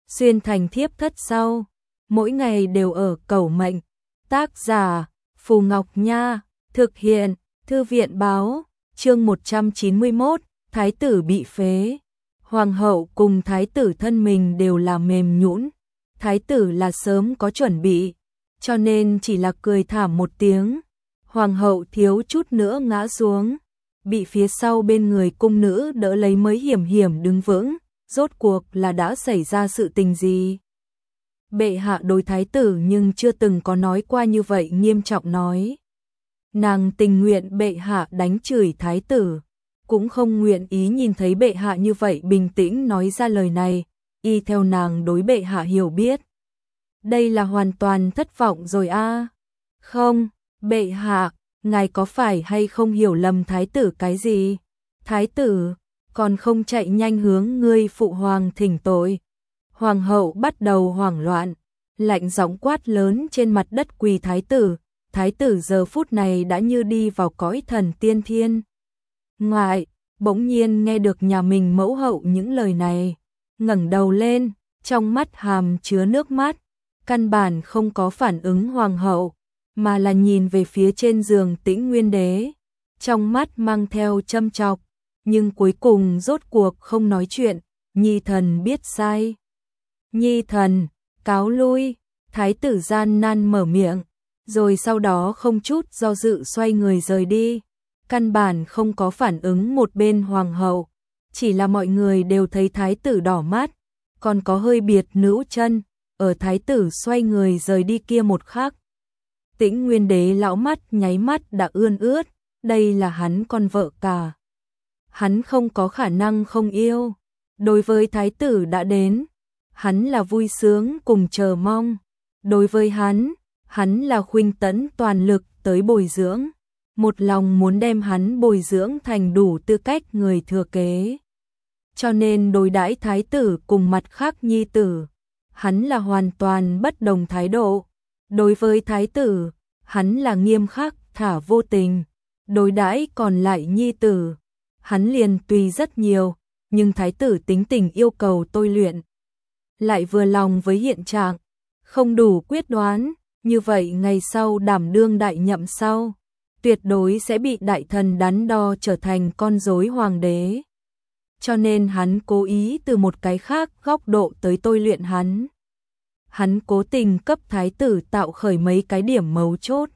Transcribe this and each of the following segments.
xuyên thành thiếp thất sau, mỗi ngày đều ở cầu mệnh. Tác giả Phù Ngọc Nha, thực hiện Thư viện báo, chương 191, Thái tử bị phế. Hoàng hậu cùng thái tử thân mình đều là mềm nhũn, thái tử là sớm có chuẩn bị, cho nên chỉ là cười thảm một tiếng. Hoàng hậu thiếu chút nữa ngã xuống, bị phía sau bên người cung nữ đỡ lấy mới hiểm hiểm đứng vững. Rốt cuộc là đã xảy ra sự tình gì? Bệ hạ đối thái tử nhưng chưa từng có nói qua như vậy, nghiêm trọng nói. Nàng tình nguyện bệ hạ đánh chửi thái tử, cũng không nguyện ý nhìn thấy bệ hạ như vậy bình tĩnh nói ra lời này, y theo nàng đối bệ hạ hiểu biết. Đây là hoàn toàn thất vọng rồi a. Không, bệ hạ, ngài có phải hay không hiểu lầm thái tử cái gì? Thái tử còn không chạy nhanh hướng ngươi phụ hoàng thỉnh tội. Hoàng hậu bắt đầu hoảng loạn, lạnh giọng quát lớn trên mặt đất quỳ thái tử. Thái tử giờ phút này đã như đi vào cõi thần tiên thiên. Ngoại, bỗng nhiên nghe được nhà mình mẫu hậu những lời này, ngẩng đầu lên, trong mắt hàm chứa nước mắt, căn bản không có phản ứng hoàng hậu, mà là nhìn về phía trên giường Tĩnh Nguyên Đế, trong mắt mang theo châm chọc, nhưng cuối cùng rốt cuộc không nói chuyện. Nhi thần biết sai. Nhi thần, cáo lui. Thái tử gian nan mở miệng, rồi sau đó không chút do dự xoay người rời đi, căn bản không có phản ứng một bên hoàng hậu, chỉ là mọi người đều thấy thái tử đỏ mắt, còn có hơi biệt nữ chân, ở thái tử xoay người rời đi kia một khắc. Tĩnh Nguyên Đế lão mắt nháy mắt đã ươn ướt, đây là hắn con vợ cả. Hắn không có khả năng không yêu. Đối với thái tử đã đến, hắn là vui sướng cùng chờ mong. Đối với hắn là khuynh tẫn toàn lực tới bồi dưỡng, một lòng muốn đem hắn bồi dưỡng thành đủ tư cách người thừa kế. Cho nên đối đãi thái tử cùng mặt khác nhi tử, hắn là hoàn toàn bất đồng thái độ. Đối với thái tử, hắn là nghiêm khắc thả vô tình. Đối đãi còn lại nhi tử, hắn liền tùy rất nhiều, nhưng thái tử tính tình yêu cầu tôi luyện. Lại vừa lòng với hiện trạng, không đủ quyết đoán, như vậy ngày sau đảm đương đại nhậm sau, tuyệt đối sẽ bị đại thần đắn đo trở thành con rối hoàng đế. Cho nên hắn cố ý từ một cái khác góc độ tới tôi luyện hắn. Hắn cố tình cấp thái tử tạo khởi mấy cái điểm mấu chốt,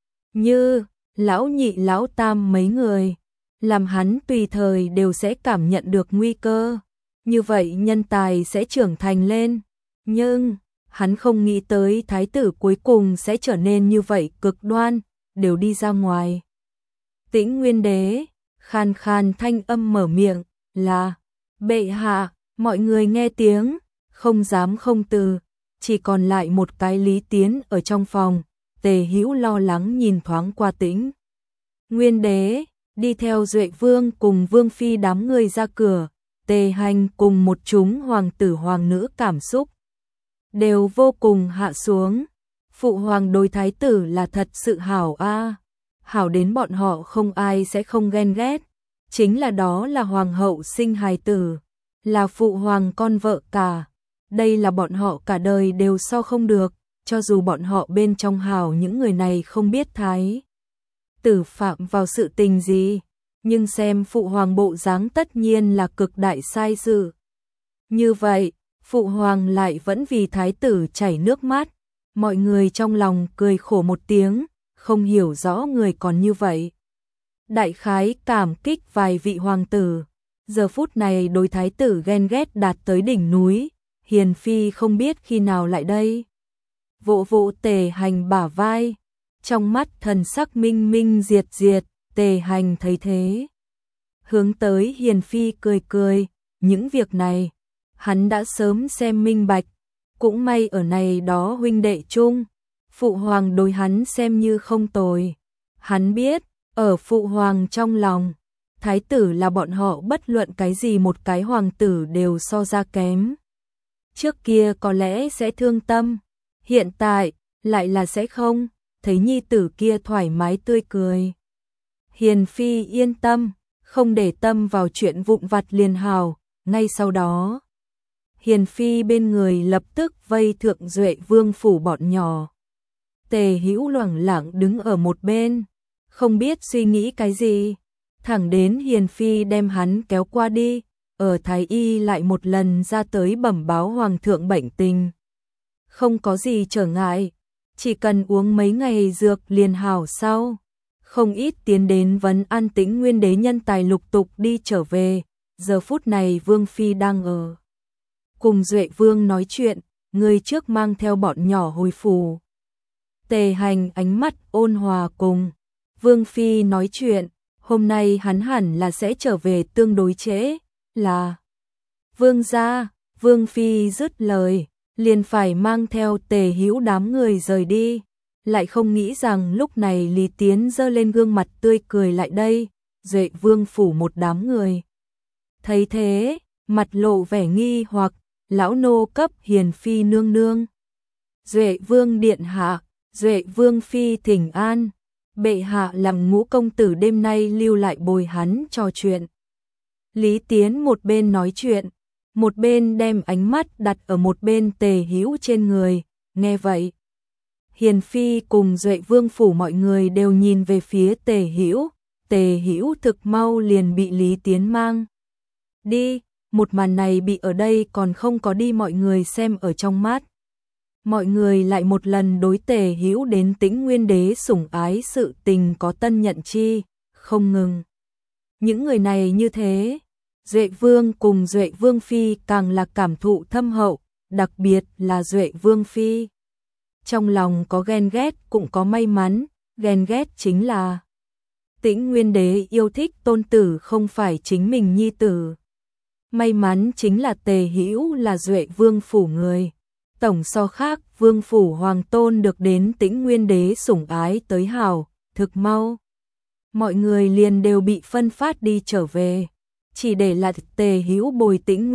như lão nhị lão tam mấy người, làm hắn tùy thời đều sẽ cảm nhận được nguy cơ, như vậy nhân tài sẽ trưởng thành lên. Nhưng hắn không nghĩ tới thái tử cuối cùng sẽ trở nên như vậy cực đoan, đều đi ra ngoài. Tĩnh Nguyên Đế khàn khàn thanh âm mở miệng, là bệ hạ. Mọi người nghe tiếng, không dám không từ, chỉ còn lại một cái Lý Tiến ở trong phòng. Tề Hữu lo lắng nhìn thoáng qua Tĩnh Nguyên Đế, đi theo Duệ Vương cùng Vương Phi đám người ra cửa. Tề Hành cùng một chúng hoàng tử hoàng nữ cảm xúc đều vô cùng hạ xuống. Phụ hoàng đối thái tử là thật sự hảo a, hảo đến bọn họ không ai sẽ không ghen ghét. Chính là đó là hoàng hậu sinh hài tử, là phụ hoàng con vợ cả, đây là bọn họ cả đời đều so không được. Cho dù bọn họ bên trong hảo những người này không biết thái tử phạm vào sự tình gì, nhưng xem phụ hoàng bộ dáng tất nhiên là cực đại sai sự. Như vậy, phụ hoàng lại vẫn vì thái tử chảy nước mắt. Mọi người trong lòng cười khổ một tiếng, không hiểu rõ người còn như vậy. Đại khái cảm kích vài vị hoàng tử, giờ phút này đối thái tử ghen ghét đạt tới đỉnh núi. Hiền Phi không biết khi nào lại đây, vỗ vỗ Tề Hành bả vai, trong mắt thần sắc minh minh diệt diệt. Tề Hành thấy thế, hướng tới Hiền Phi cười cười, những việc này hắn đã sớm xem minh bạch, cũng may ở này đó huynh đệ chung, phụ hoàng đối hắn xem như không tồi. Hắn biết, ở phụ hoàng trong lòng, thái tử là bọn họ bất luận cái gì một cái hoàng tử đều so ra kém. Trước kia có lẽ sẽ thương tâm, hiện tại lại là sẽ không, thấy nhi tử kia thoải mái tươi cười. Hiền Phi yên tâm, không để tâm vào chuyện vụn vặt liền hào. Ngay sau đó, Hiền phi bên người lập tức vây thượng Duệ Vương phủ bọn nhỏ. Tề Hữu loảng lảng đứng ở một bên, không biết suy nghĩ cái gì, thẳng đến Hiền phi đem hắn kéo qua đi, ở thái y lại một lần ra tới bẩm báo hoàng thượng bệnh tình. Không có gì trở ngại, chỉ cần uống mấy ngày dược liền hảo sau. Không ít tiến đến vấn an Tĩnh Nguyên Đế nhân tài lục tục đi trở về, giờ phút này Vương phi đang ở cùng Duệ Vương nói chuyện, người trước mang theo bọn nhỏ hồi phủ. Tề Hành ánh mắt ôn hòa cùng Vương phi nói chuyện, hôm nay hắn hẳn là sẽ trở về tương đối trễ, là Vương gia. Vương phi dứt lời, liền phải mang theo Tề Hữu đám người rời đi, lại không nghĩ rằng lúc này Lý Tiến giơ lên gương mặt tươi cười lại đây, Duệ Vương phủ một đám người. Thấy thế, mặt lộ vẻ nghi hoặc, lão nô cấp Hiền phi nương nương. Duệ Vương điện hạ, Duệ Vương phi thỉnh an, bệ hạ làm Ngũ công tử đêm nay lưu lại bồi hắn trò chuyện. Lý Tiến một bên nói chuyện, một bên đem ánh mắt đặt ở một bên Tề Hữu trên người, nghe vậy. Hiền phi cùng Duệ Vương phủ mọi người đều nhìn về phía Tề Hữu thực mau liền bị Lý Tiến mang đi, một màn này bị ở đây còn không có đi mọi người xem ở trong mắt. Mọi người lại một lần đối Tề Hữu đến Tĩnh Nguyên Đế sủng ái sự tình có tân nhận chi, không ngừng. Những người này như thế, Duệ Vương cùng Duệ Vương phi càng là cảm thụ thâm hậu, đặc biệt là Duệ Vương phi. Trong lòng có ghen ghét cũng có may mắn, ghen ghét chính là Tĩnh Nguyên Đế yêu thích tôn tử không phải chính mình nhi tử. May mắn chính là Tề Hữu là Duệ Vương phủ người. Tổng so khác, Vương phủ hoàng tôn được đến Tĩnh Nguyên Đế sủng ái tới hảo, thực mau. Mọi người liền đều bị phân phát đi trở về, chỉ để lại Tề Hữu bồi Tĩnh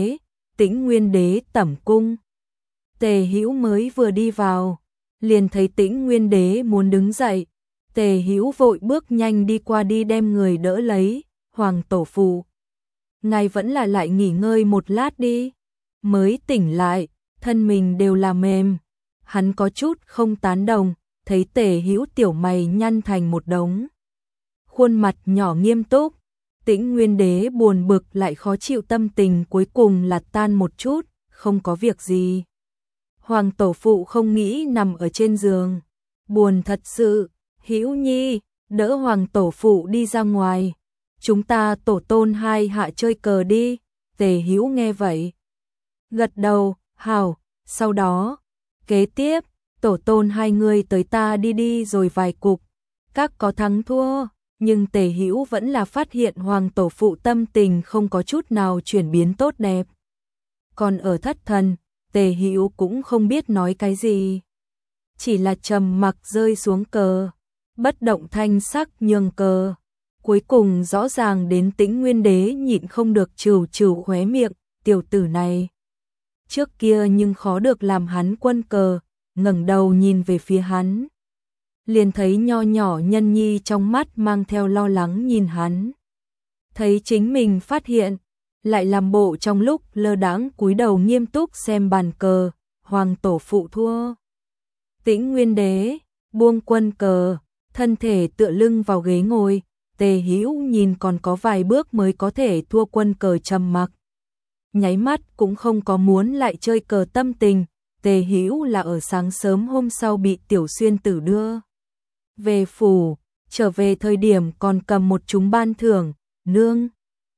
Nguyên Đế tẩm cung. Tề Hữu mới vừa đi vào, liền thấy Tĩnh Nguyên Đế muốn đứng dậy, Tề Hữu vội bước nhanh đi qua đi đem người đỡ lấy, hoàng tổ phụ. Ngài vẫn là lại nghỉ ngơi một lát đi, mới tỉnh lại, thân mình đều là mềm. Hắn có chút không tán đồng, thấy Tề Hữu tiểu mày nhăn thành một đống. Khuôn mặt nhỏ nghiêm túc, Tĩnh Nguyên Đế buồn bực lại khó chịu tâm tình cuối cùng là tan một chút, không có việc gì. Hoàng tổ phụ không nghĩ nằm ở trên giường, buồn thật sự. Hữu nhi, đỡ hoàng tổ phụ đi ra ngoài, chúng ta tổ tôn hai hạ chơi cờ đi. Tề Hữu nghe vậy, gật đầu, hảo. Sau đó, kế tiếp, tổ tôn hai người tới ta đi rồi vài cục, các có thắng thua, nhưng Tề Hữu vẫn là phát hiện hoàng tổ phụ tâm tình không có chút nào chuyển biến tốt đẹp. Còn ở thất thần, Tề Hữu cũng không biết nói cái gì, chỉ là trầm mặc rơi xuống cờ, bất động thanh sắc nhường cờ. Cuối cùng rõ ràng đến Tĩnh Nguyên Đế nhịn không được trừ khóe miệng, tiểu tử này. Trước kia nhưng khó được làm hắn quân cờ, ngẩng đầu nhìn về phía hắn. Liền thấy nho nhỏ nhân nhi trong mắt mang theo lo lắng nhìn hắn. Thấy chính mình phát hiện, lại làm bộ trong lúc lơ đãng cúi đầu nghiêm túc xem bàn cờ, hoàng tổ phụ thua. Tĩnh Nguyên Đế buông quân cờ, thân thể tựa lưng vào ghế ngồi, Tề Hữu nhìn còn có vài bước mới có thể thua quân cờ trầm mặc. Nháy mắt cũng không có muốn lại chơi cờ tâm tình, Tề Hữu là ở sáng sớm hôm sau bị Tiểu Xuyên Tử đưa về phủ, trở về thời điểm còn cầm một chúng ban thưởng, nương.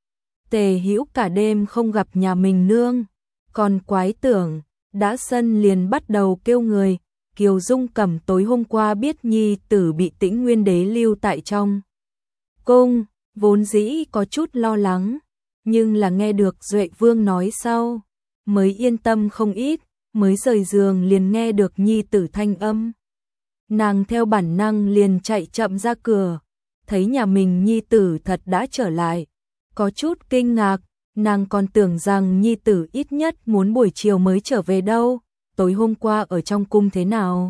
Tề Hữu cả đêm không gặp nhà mình nương, còn quái tưởng, đã sân liền bắt đầu kêu người. Kiều Dung Cẩm tối hôm qua biết nhi tử bị Tĩnh Nguyên Đế lưu tại trong cung, vốn dĩ có chút lo lắng, nhưng là nghe được Duệ Vương nói sau, mới yên tâm không ít, mới rời giường liền nghe được nhi tử thanh âm. Nàng theo bản năng liền chạy chậm ra cửa, thấy nhà mình nhi tử thật đã trở lại, có chút kinh ngạc, nàng còn tưởng rằng nhi tử ít nhất muốn buổi chiều mới trở về đâu. Tối hôm qua ở trong cung thế nào?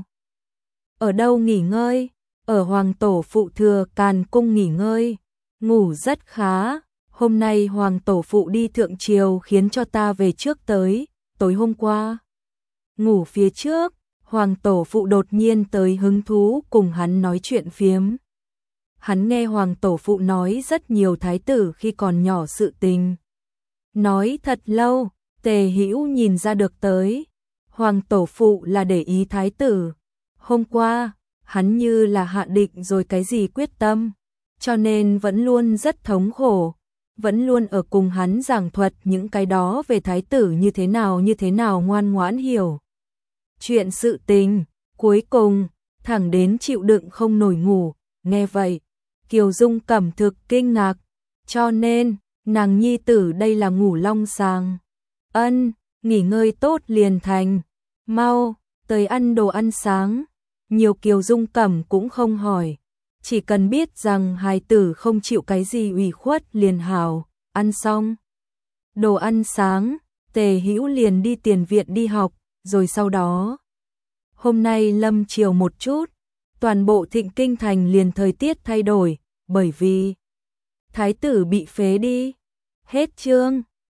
Ở đâu nghỉ ngơi? Ở hoàng tổ phụ thừa Càn cung nghỉ ngơi, ngủ rất khá. Hôm nay hoàng tổ phụ đi thượng triều khiến cho ta về trước tới, tối hôm qua, ngủ phía trước, Hoàng tổ phụ đột nhiên tới hứng thú cùng hắn nói chuyện phiếm. Hắn nghe Hoàng tổ phụ nói rất nhiều thái tử khi còn nhỏ sự tình. Nói thật lâu, Tề Hữu nhìn ra được tới. Hoàng tổ phụ là để ý thái tử. Hôm qua, hắn như là hạ định rồi cái gì quyết tâm, cho nên vẫn luôn rất thống khổ, vẫn luôn ở cùng hắn giảng thuật những cái đó về thái tử như thế nào ngoan ngoãn hiểu. Chuyện sự tình, cuối cùng, thẳng đến chịu đựng không nổi ngủ, nghe vậy, Kiều Dung Cẩm thực kinh ngạc, cho nên, nàng nhi tử đây là ngủ long sàng. Ân, nghỉ ngơi tốt liền thành, mau, tới ăn đồ ăn sáng. Nhiều Kiều Dung Cẩm cũng không hỏi, chỉ cần biết rằng hài tử không chịu cái gì ủy khuất liền hảo, ăn xong. Đồ ăn sáng, Tề Hữu liền đi tiền viện đi học, rồi sau đó. Hôm nay lâm chiều một chút, toàn bộ Thịnh Kinh thành liền thời tiết thay đổi, bởi vì thái tử bị phế đi. Hết chương.